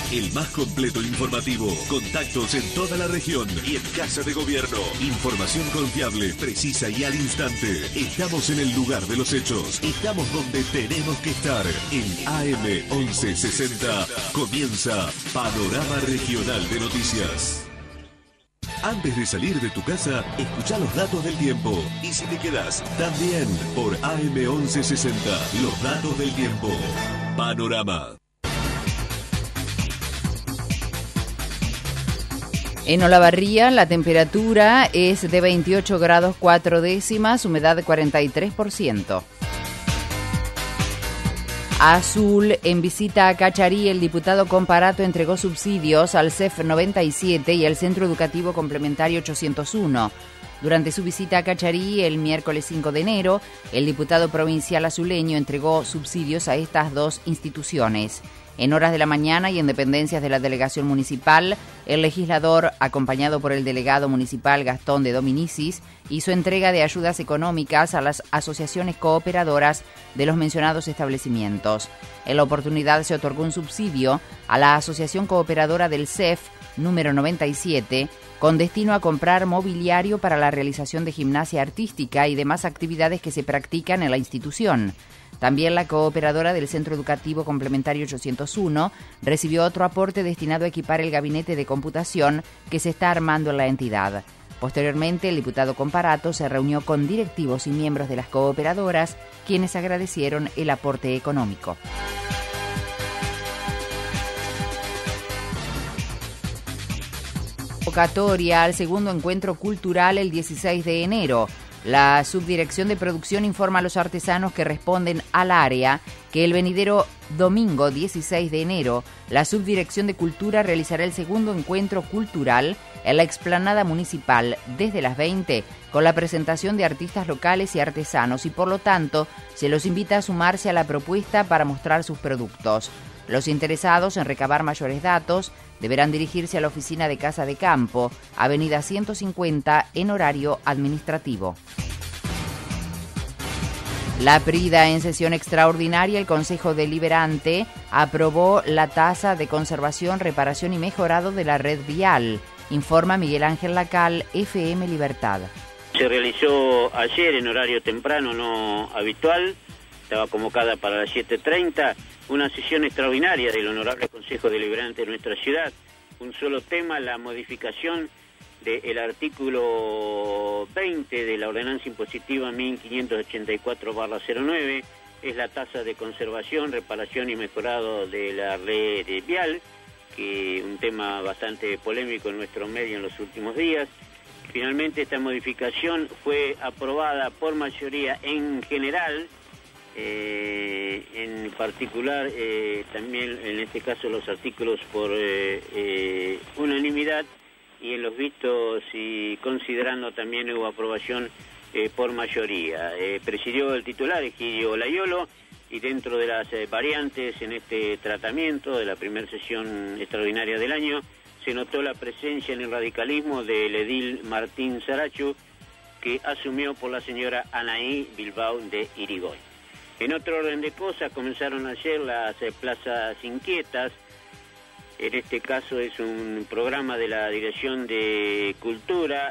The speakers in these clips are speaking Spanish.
el más completo informativo. Contactos en toda la región y en Casa de Gobierno. Información confiable, precisa y al instante. Estamos en el lugar de los hechos. Estamos donde tenemos que estar. En AM 1160 comienza Panorama Regional de Noticias. Antes de salir de tu casa, escucha los datos del tiempo. Y si te quedas, también por AM 1160, los datos del tiempo. Panorama. En Olavarría la temperatura es de 28 grados 4 décimas, humedad de 43%. Azul, en visita a Cacharí, el diputado Comparato entregó subsidios al CEF 97 y al Centro Educativo Complementario 801. Durante su visita a Cacharí, el miércoles 5 de enero, el diputado provincial azuleño entregó subsidios a estas dos instituciones. En horas de la mañana y en dependencias de la delegación municipal, el legislador, acompañado por el delegado municipal Gastón de Dominicis, hizo entrega de ayudas económicas a las asociaciones cooperadoras de los mencionados establecimientos. En la oportunidad se otorgó un subsidio a la Asociación Cooperadora del CEF, número 97, con destino a comprar mobiliario para la realización de gimnasia artística y demás actividades que se practican en la institución. También la cooperadora del Centro Educativo Complementario 801 recibió otro aporte destinado a equipar el gabinete de computación que se está armando en la entidad. Posteriormente, el diputado Comparato se reunió con directivos y miembros de las cooperadoras, quienes agradecieron el aporte económico. Convocatoria al segundo encuentro cultural el 16 de enero. La Subdirección de Producción informa a los artesanos que responden al área que el venidero domingo 16 de enero, la Subdirección de Cultura realizará el segundo encuentro cultural en la explanada municipal desde las 20 con la presentación de artistas locales y artesanos y por lo tanto se los invita a sumarse a la propuesta para mostrar sus productos. Los interesados en recabar mayores datos deberán dirigirse a la oficina de Casa de Campo, Avenida 150, en horario administrativo. La PRIDA, en sesión extraordinaria, el Consejo Deliberante aprobó la tasa de conservación, reparación y mejorado de la red vial. Informa Miguel Ángel Lacal, FM Libertad. Se realizó ayer en horario temprano, no habitual, estaba convocada para las 7:30, una sesión extraordinaria del Honorable Consejo Deliberante de nuestra ciudad. Un solo tema, la modificación del artículo 20 de la Ordenanza Impositiva 1584/09, es la tasa de conservación, reparación y mejorado de la red vial, que un tema bastante polémico en nuestro medio en los últimos días. Finalmente esta modificación fue aprobada por mayoría en general, en particular también en este caso los artículos por unanimidad, y en los vistos y considerando también hubo aprobación por mayoría. Presidió el titular Egidio Layolo, y dentro de las variantes en este tratamiento de la primera sesión extraordinaria del año se notó la presencia en el radicalismo del edil Martín Sarachu, que asumió por la señora Anaí Bilbao de Irigoyen. En otro orden de cosas, comenzaron ayer las plazas inquietas. En este caso es un programa de la Dirección de Cultura.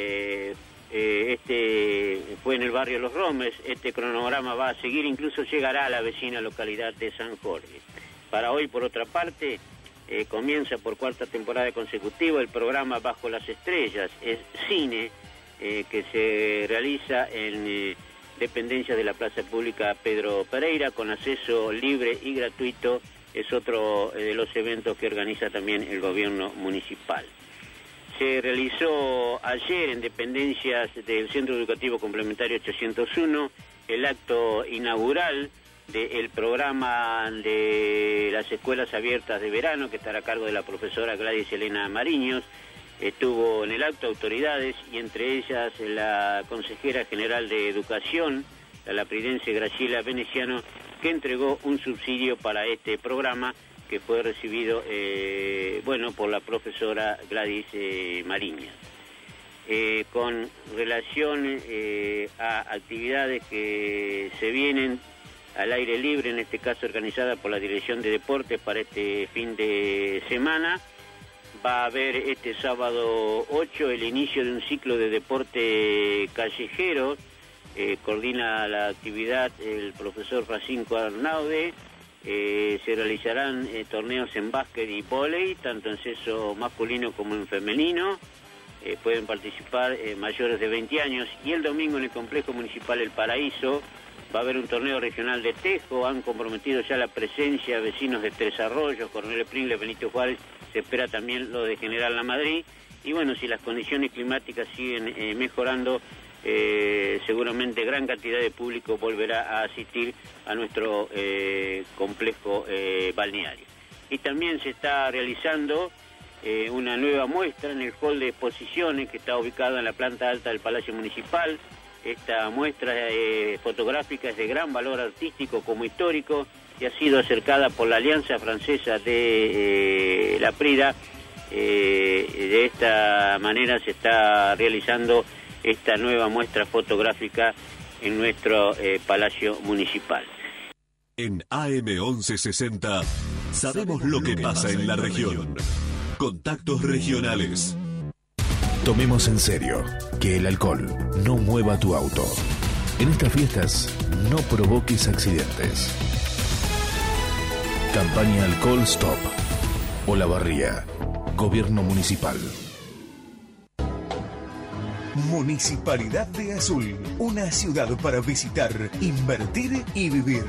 Este fue en el barrio Los Romes. Este cronograma va a seguir, incluso llegará a la vecina localidad de San Jorge. Para hoy, por otra parte, comienza por cuarta temporada consecutiva el programa Bajo las Estrellas. Es cine que se realiza en dependencias de la Plaza Pública Pedro Pereira, con acceso libre y gratuito. Es otro de los eventos que organiza también el gobierno municipal. Se realizó ayer en dependencias del Centro Educativo Complementario 801 el acto inaugural del programa de las escuelas abiertas de verano, que estará a cargo de la profesora Gladys Elena Mariños. Estuvo en el acto autoridades, y entre ellas la consejera general de Educación, la lapridense Graciela Veneciano, que entregó un subsidio para este programa que fue recibido por la profesora Gladys Mariñas. Con relación a actividades que se vienen, al aire libre, en este caso organizada por la Dirección de Deportes para este fin de semana. Va a haber este sábado 8 el inicio de un ciclo de deporte callejero. Coordina la actividad el profesor Francisco Arnaude. Se realizarán torneos en básquet y vóley, tanto en sexo masculino como en femenino. Pueden participar mayores de 20 años. Y el domingo en el Complejo Municipal El Paraíso va a haber un torneo regional de tejo. Han comprometido ya la presencia vecinos de Tres Arroyos, Coronel Pringles, Benito Juárez. Se espera también lo de General La Madrid. Y bueno, si las condiciones climáticas siguen mejorando, seguramente gran cantidad de público volverá a asistir a nuestro complejo balneario. Y también se está realizando una nueva muestra en el hall de exposiciones que está ubicada en la planta alta del Palacio Municipal. Esta muestra fotográfica es de gran valor artístico como histórico y ha sido acercada por la Alianza Francesa de la Prida. De esta manera se está realizando esta nueva muestra fotográfica en nuestro Palacio Municipal. En AM 1160 sabemos lo que pasa en la región. Contactos regionales. Tomemos en serio que el alcohol no mueva tu auto. En estas fiestas no provoques accidentes. Campaña Alcohol Stop. Olavarría. Gobierno Municipal. Municipalidad de Azul, una ciudad para visitar, invertir y vivir.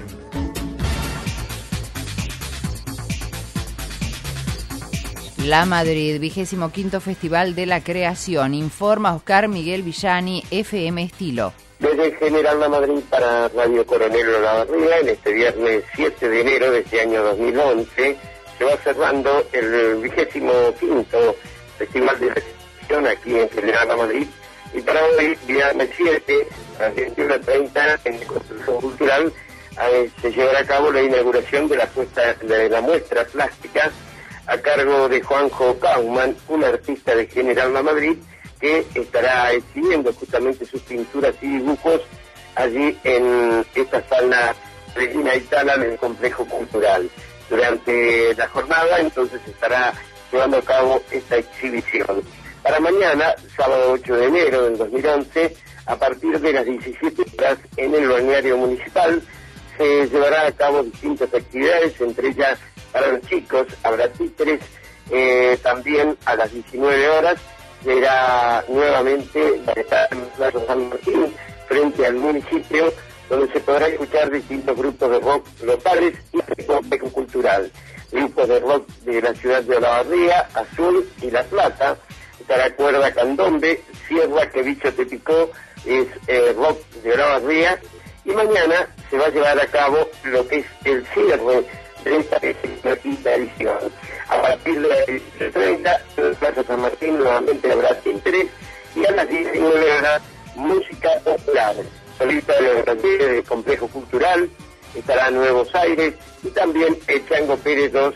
La Madrid, 25º Festival de la Creación, informa Oscar Miguel Villani, FM Estilo. Desde General La Madrid para Radio Coronel Olavarría, en este viernes 7 de enero de este año 2011, se va cerrando el 25º Festival de la Creación aquí en General La Madrid. Y para hoy, viernes 7, a las 21:30, en el Construcción Cultural, se llevará a cabo la inauguración de la muestra plástica a cargo de Juanjo Kauman, un artista de General La Madrid, que estará exhibiendo justamente sus pinturas y dibujos allí en esta sala Regina Itala del Complejo Cultural. Durante la jornada, entonces, estará llevando a cabo esta exhibición. Para mañana, sábado 8 de enero del 2011, a partir de las 17 horas en el balneario municipal, se llevará a cabo distintas actividades, entre ellas para los chicos habrá títeres. También a las 19 horas será nuevamente en Plaza San Martín, frente al municipio, donde se podrá escuchar distintos grupos de rock locales y de complejo cultural. Grupos de rock de la ciudad de Olavarría, Azul y La Plata. Estará Cuerda Candombe, Sierra Que Bicho Te Picó, es rock de Olavarría. Y mañana se va a llevar a cabo lo que es el cierre de esta quinta edición. A partir de las 17:30, en Plaza San Martín nuevamente habrá títeres y a las 19 horas música popular. Solista del Complejo Cultural, estará Nuevos Aires y también el Chango Pérez, dos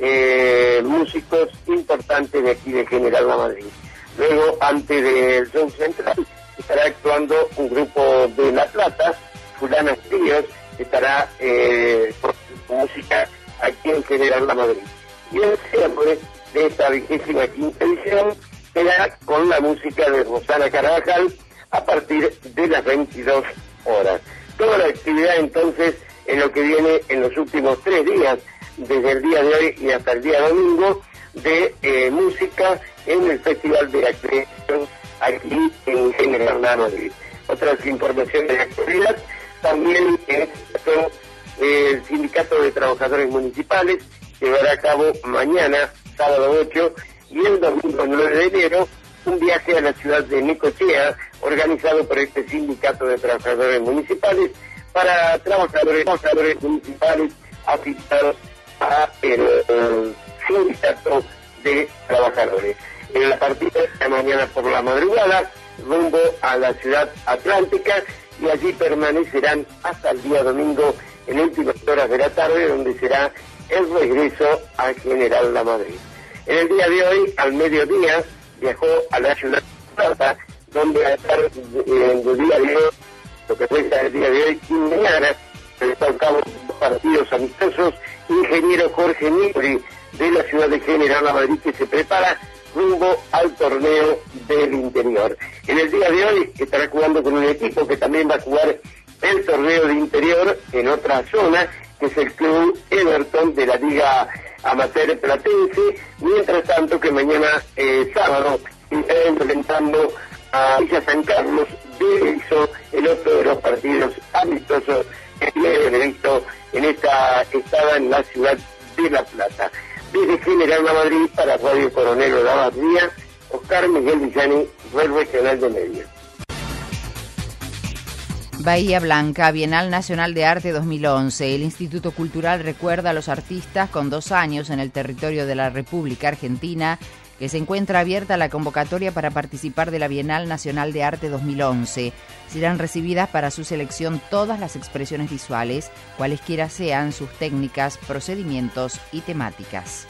músicos importantes de aquí de General La Madrid. Luego, antes del show central, estará actuando un grupo de La Plata, Fulanas Tíos, estará por música aquí en General La Madrid. Y el cierre de esta 25ª edición será con la música de Rosana Carvajal a partir de las 22 horas. Toda la actividad entonces en lo que viene en los últimos 3 días, desde el día de hoy y hasta el día domingo, de música en el Festival de la Creación aquí en General La Madrid. Otras informaciones de la actualidad, también el Sindicato de Trabajadores Municipales llevará a cabo mañana, sábado 8, y el domingo 9 de enero, un viaje a la ciudad de Necochea, organizado por este Sindicato de Trabajadores Municipales, para trabajadores municipales afiliados a el Sindicato de Trabajadores. En la partida de mañana por la madrugada, rumbo a la ciudad atlántica, y allí permanecerán hasta el día domingo en últimas horas de la tarde, donde será el regreso a General La Madrid. En el día de hoy, al mediodía, viajó a la ciudad de Plata, donde a estar en el día de hoy, lo que fue el día de hoy y mañana, se llevó a cabo partidos amistosos. Ingeniero Jorge Nigri de la ciudad de General Madrid, que se prepara rumbo al torneo del interior. En el día de hoy estará jugando con un equipo que también va a jugar el torneo de interior en otra zona, que es el club Everton de la Liga Amateur Platense, mientras tanto que mañana sábado estará enfrentando a Villa San Carlos de Berisso, el otro de los partidos amistosos que tiene visto en esta estada en la ciudad de La Plata. Desde General Madrid para Radio Coronel Olavarría, Oscar Miguel Villani, Red Regional de Medios. Bahía Blanca, Bienal Nacional de Arte 2011. El Instituto Cultural recuerda a los artistas con 2 años en el territorio de la República Argentina, que se encuentra abierta la convocatoria para participar de la Bienal Nacional de Arte 2011. Serán recibidas para su selección todas las expresiones visuales, cualesquiera sean sus técnicas, procedimientos y temáticas.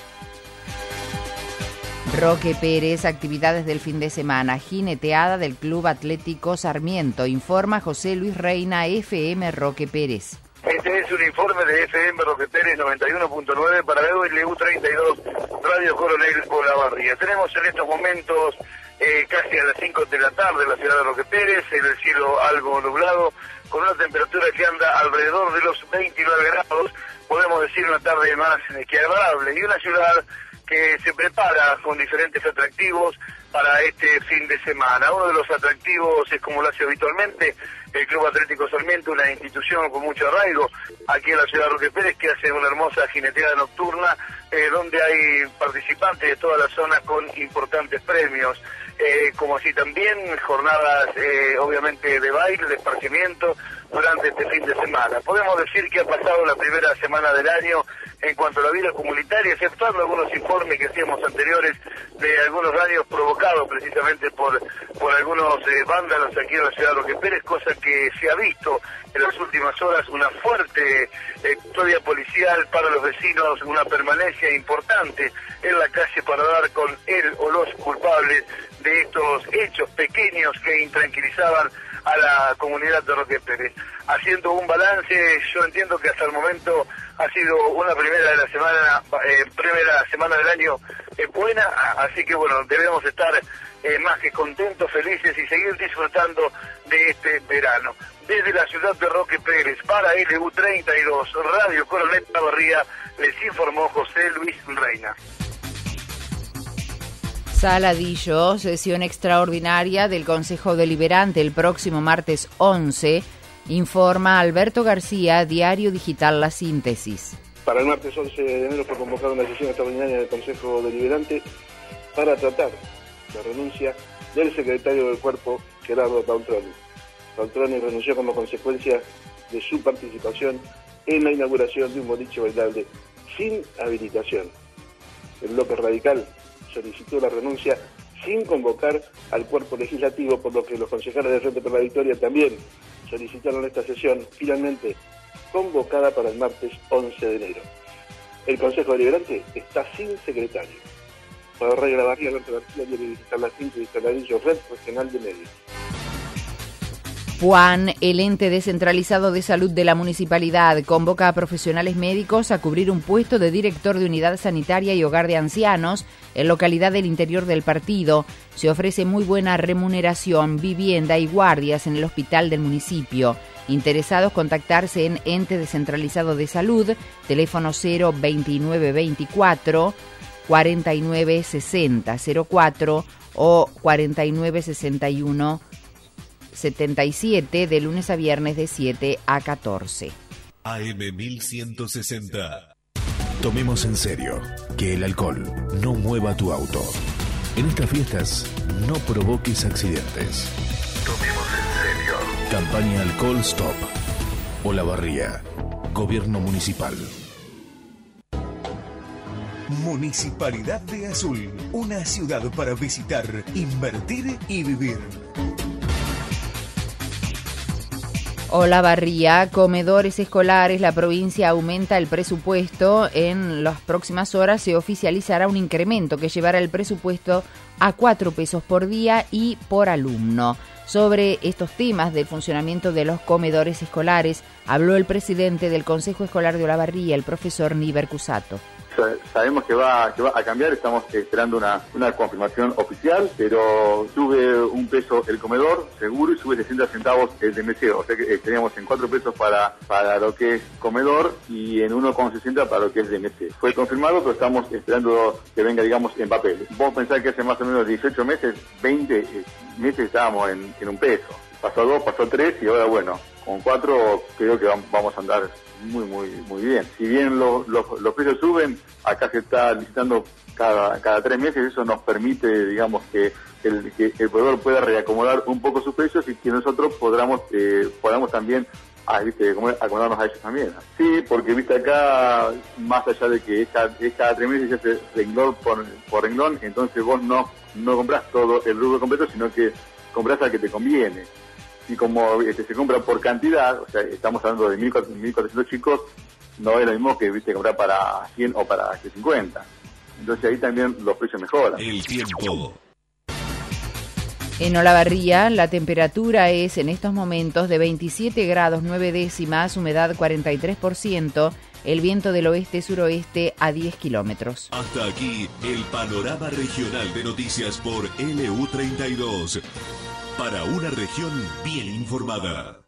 Roque Pérez, actividades del fin de semana, jineteada del Club Atlético Sarmiento, informa José Luis Reina, FM Roque Pérez. Este es un informe de FM Roque Pérez 91.9 para LU32 Radio Coronel Olavarría. Tenemos en estos momentos casi a las 5 de la tarde en la ciudad de Roque Pérez, en el cielo algo nublado, con una temperatura que anda alrededor de los 29 grados, podemos decir una tarde más que agradable, y una ciudad que se prepara con diferentes atractivos para este fin de semana. Uno de los atractivos es, como lo hace habitualmente, el Club Atlético Sarmiento, una institución con mucho arraigo aquí en la ciudad de Roque Pérez, que hace una hermosa jineteada nocturna, donde hay participantes de toda la zona con importantes premios, como así también jornadas obviamente de baile, de esparcimiento durante este fin de semana. Podemos decir que ha pasado la primera semana del año en cuanto a la vida comunitaria, exceptuando algunos informes que hacíamos anteriores de algunos daños provocados precisamente por algunos vándalos aquí en la ciudad de Roque Pérez, cosa que se ha visto en las últimas horas, una fuerte custodia policial para los vecinos, una permanencia importante en la calle para dar con él o los culpables de estos hechos pequeños que intranquilizaban a la comunidad de Roque Pérez. Haciendo un balance, yo entiendo que hasta el momento ha sido una primera semana del año buena, así que bueno, debemos estar más que contentos, felices y seguir disfrutando de este verano. Desde la ciudad de Roque Pérez, para LU32 Radio Coronel Olavarría, les informó José Luis Reina. Saladillo, sesión extraordinaria del Consejo Deliberante el próximo martes 11, informa Alberto García, Diario Digital La Síntesis. Para el martes 11 de enero fue convocada una sesión extraordinaria del Consejo Deliberante para tratar la renuncia del secretario del Cuerpo, Gerardo Pautroni. Pautroni renunció como consecuencia de su participación en la inauguración de un boliche bailable sin habilitación. El bloque radical solicitó la renuncia sin convocar al cuerpo legislativo, por lo que los concejales del Frente por la Victoria también solicitaron esta sesión, finalmente convocada para el martes 11 de enero. El Consejo Deliberante está sin secretario. Para Radio Olavarría, Alberto García, Diario Digital La Síntesis, Saladillo, Red Regional de Medios. PUAN, el ente descentralizado de salud de la municipalidad, convoca a profesionales médicos a cubrir un puesto de director de unidad sanitaria y hogar de ancianos en localidad del interior del partido. Se ofrece muy buena remuneración, vivienda y guardias en el hospital del municipio. Interesados, contactarse en Ente Descentralizado de Salud, teléfono 02924 4960 04 o 4961 77, de lunes a viernes de 7 a 14. AM 1160. Tomemos en serio que el alcohol no mueva tu auto. En estas fiestas no provoques accidentes. Tomemos en serio. Campaña Alcohol Stop. Olavarría. Gobierno Municipal. Municipalidad de Azul. Una ciudad para visitar, invertir y vivir. Olavarría, comedores escolares. La provincia aumenta el presupuesto. En las próximas horas se oficializará un incremento que llevará el presupuesto a 4 pesos por día y por alumno. Sobre estos temas del funcionamiento de los comedores escolares, habló el presidente del Consejo Escolar de Olavarría, el profesor Níber Cusato. Sabemos que va a cambiar, estamos esperando una confirmación oficial, pero sube un peso el comedor, seguro, y sube 60 centavos el de mesero. O sea que teníamos en 4 pesos para lo que es comedor y en 1,60 para lo que es de mesero. Fue confirmado, pero estamos esperando que venga, digamos, en papel. Vos pensás que hace más o menos 18 meses, 20 meses estábamos en un peso. Pasó 2, pasó 3 y ahora, bueno, con 4 creo que vamos a andar muy bien. Si bien los precios suben, acá se está licitando cada 3 meses, eso nos permite, digamos, que el proveedor pueda reacomodar un poco sus precios y que nosotros podamos también acomodarnos a ellos también. Sí, porque viste acá, más allá de que es cada 3 meses se hace renglón por renglón, entonces vos no comprás todo el rubro completo, sino que comprás al que te conviene. Y como se compra por cantidad, o sea, estamos hablando de 1.400 chicos, no es lo mismo que comprar para 100 o para 50. Entonces ahí también los precios mejoran. El tiempo. En Olavarría, la temperatura es en estos momentos de 27 grados 9 décimas, humedad 43%, el viento del oeste-suroeste a 10 kilómetros. Hasta aquí el panorama regional de noticias por LU32. Para una región bien informada.